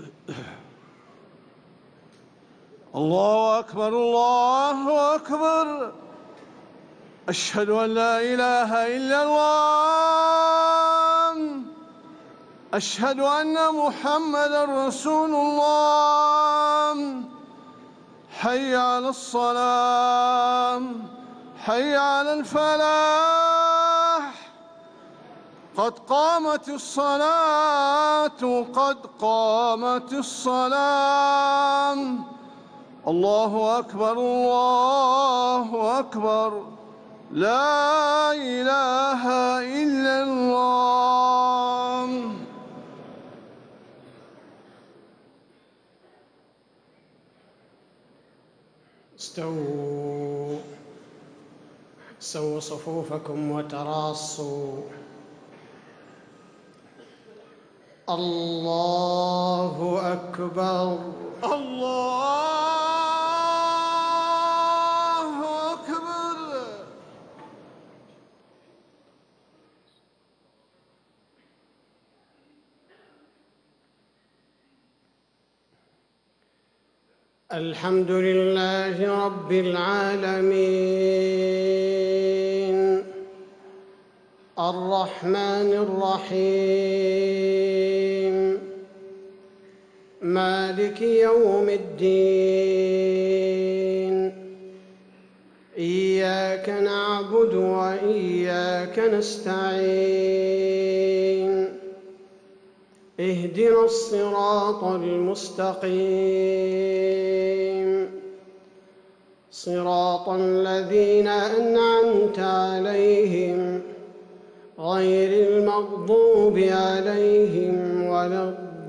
الله أكبر الله أكبر. أشهد أن لا إله إلا الله. أشهد أن محمدًا رسول الله. حي على الصلاة، حي على الفلاح. قد قامت الصلاة، قد قامت الصلاة. الله أكبر الله أكبر. لا إله إلا الله. استووا صفوفكم وتراصوا. الله أكبر الله أكبر. الحمد لله رب العالمين، الرحمن الرحيم، مالك يوم الدين. إياك نعبد وإياك نستعين. اهدنا الصراط المستقيم، صراط الذين أنعمت عليهم غير المغضوب عليهم ولا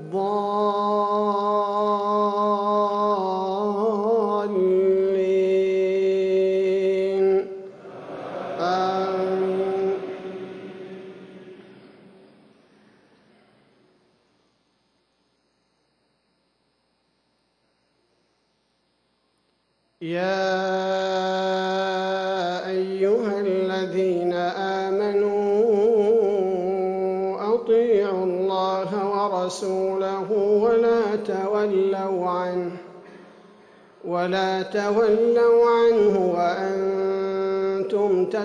الضالين. آمين. يا أيها الذين آمنوا أطيعوا الله ورسوله ولا تولوا عنه وأنتم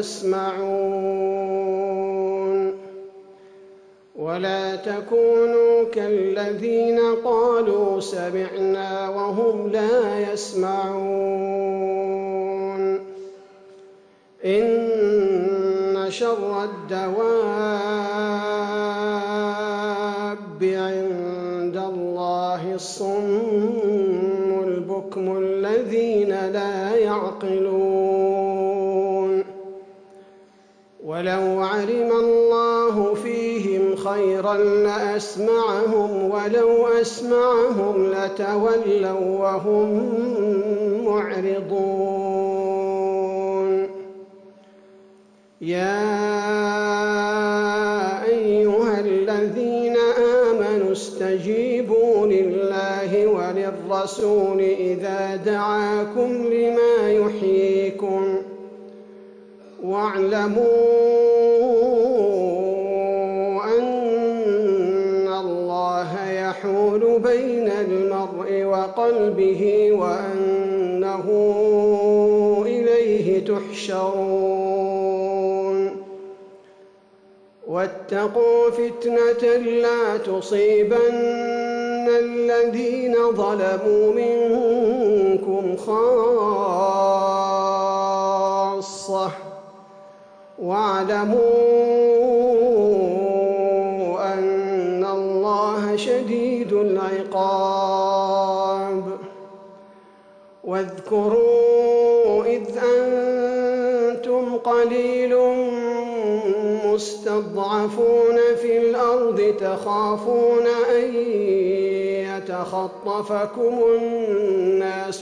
تسمعون. ولا تكونوا كالذين قالوا سمعنا وهم لا يسمعون. إن شر الدواب عند الله الصم البكم الذين لا يعقلون. ولو علم الله فيهم خيرا لأسمعهم ولو أسمعهم لتولوا وهم معرضون. يا أيها الذين آمنوا استجيبوا لله وللرسول إذا دعاكم لما يحييكم واعلموا أن الله يحول بين المرء وقلبه وأنه إليه تحشرون. واتقوا فتنة لا تصيبن الذين ظلموا منكم خاصة واعلموا أن الله شديد العقاب. واذكروا إذ أنتم قليل مستضعفون في الأرض تخافون أن يتخطفكم الناس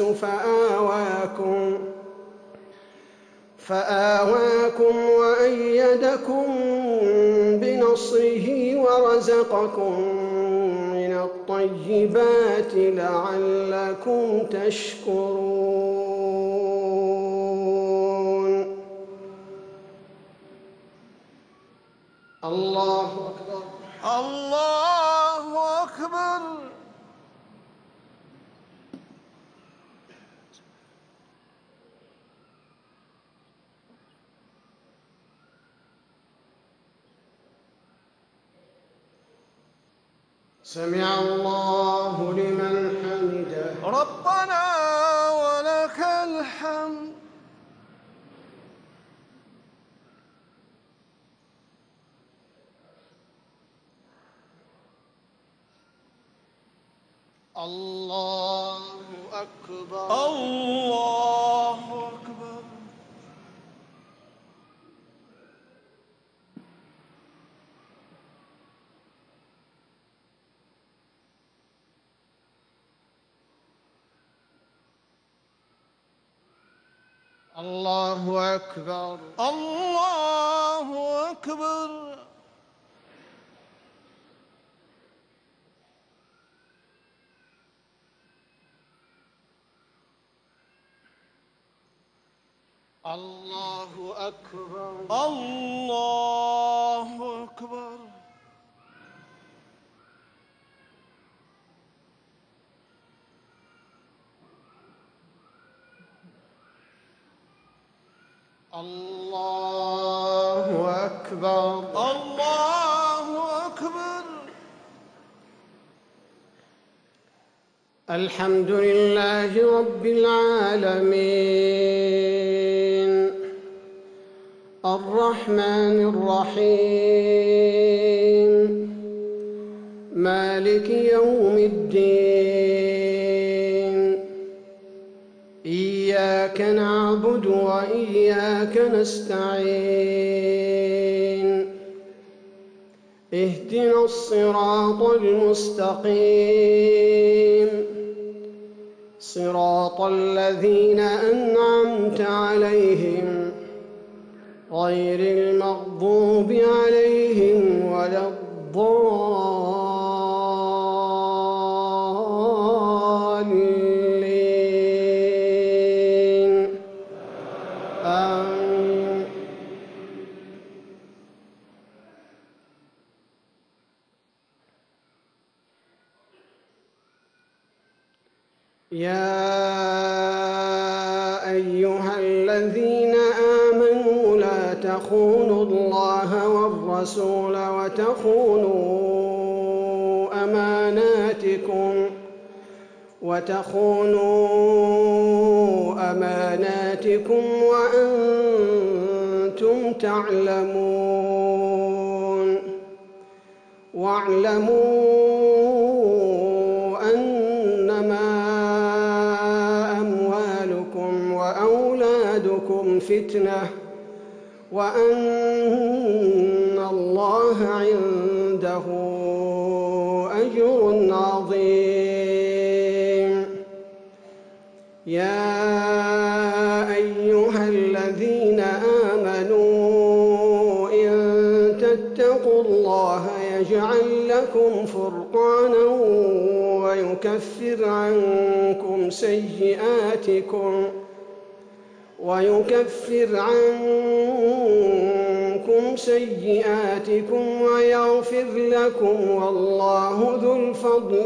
فآواكم وأيدكم بنصره ورزقكم من الطيبات لعلكم تشكرون. الله أكبر الله أكبر. سمع الله لمن حمده. ربنا ولك الحمد. الله أكبر. الله أكبر. الله أكبر. الله أكبر. الله أكبر. الله أكبر. الله أكبر. الله أكبر. الحمد لله رب العالمين الرحمن الرحيم مالك يوم الدين إياك نعبد وإياك نستعين اهدنا الصراط المستقيم صراط الذين أنعمت عليهم غير المغضوب عليهم ولا الضالين آمين. يا أيها الذين آمنوا لا تخونوا الله والرسول وتخونوا أماناتكم وأنتم تعلمون واعلموا أنما أموالكم وأولادكم فتنة وأن الله عنده أجر عظيم. يا أيها الذين آمنوا إن تتقوا الله يجعل لكم فرقانا ويكفر عنكم سيئاتكم ويغفر لكم والله ذو الفضل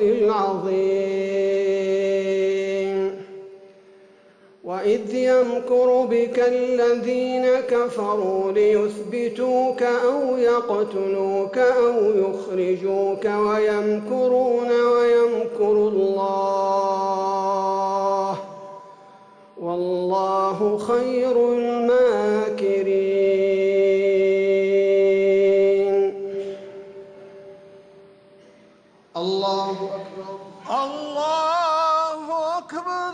العظيم. وإذ يمكر بك الذين كفروا ليثبتوك أو يقتلوك أو يخرجوك ويمكرون ويمكر الله والله خير الماكرين. الله أكبر. الله أكبر.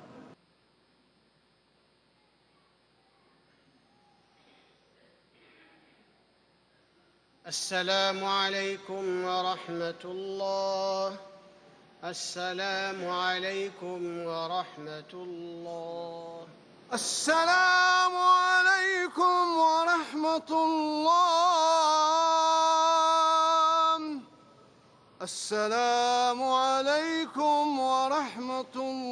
السلام عليكم ورحمة الله. السلام عليكم ورحمة الله. السلام عليكم ورحمة الله. السلام عليكم ورحمة الله.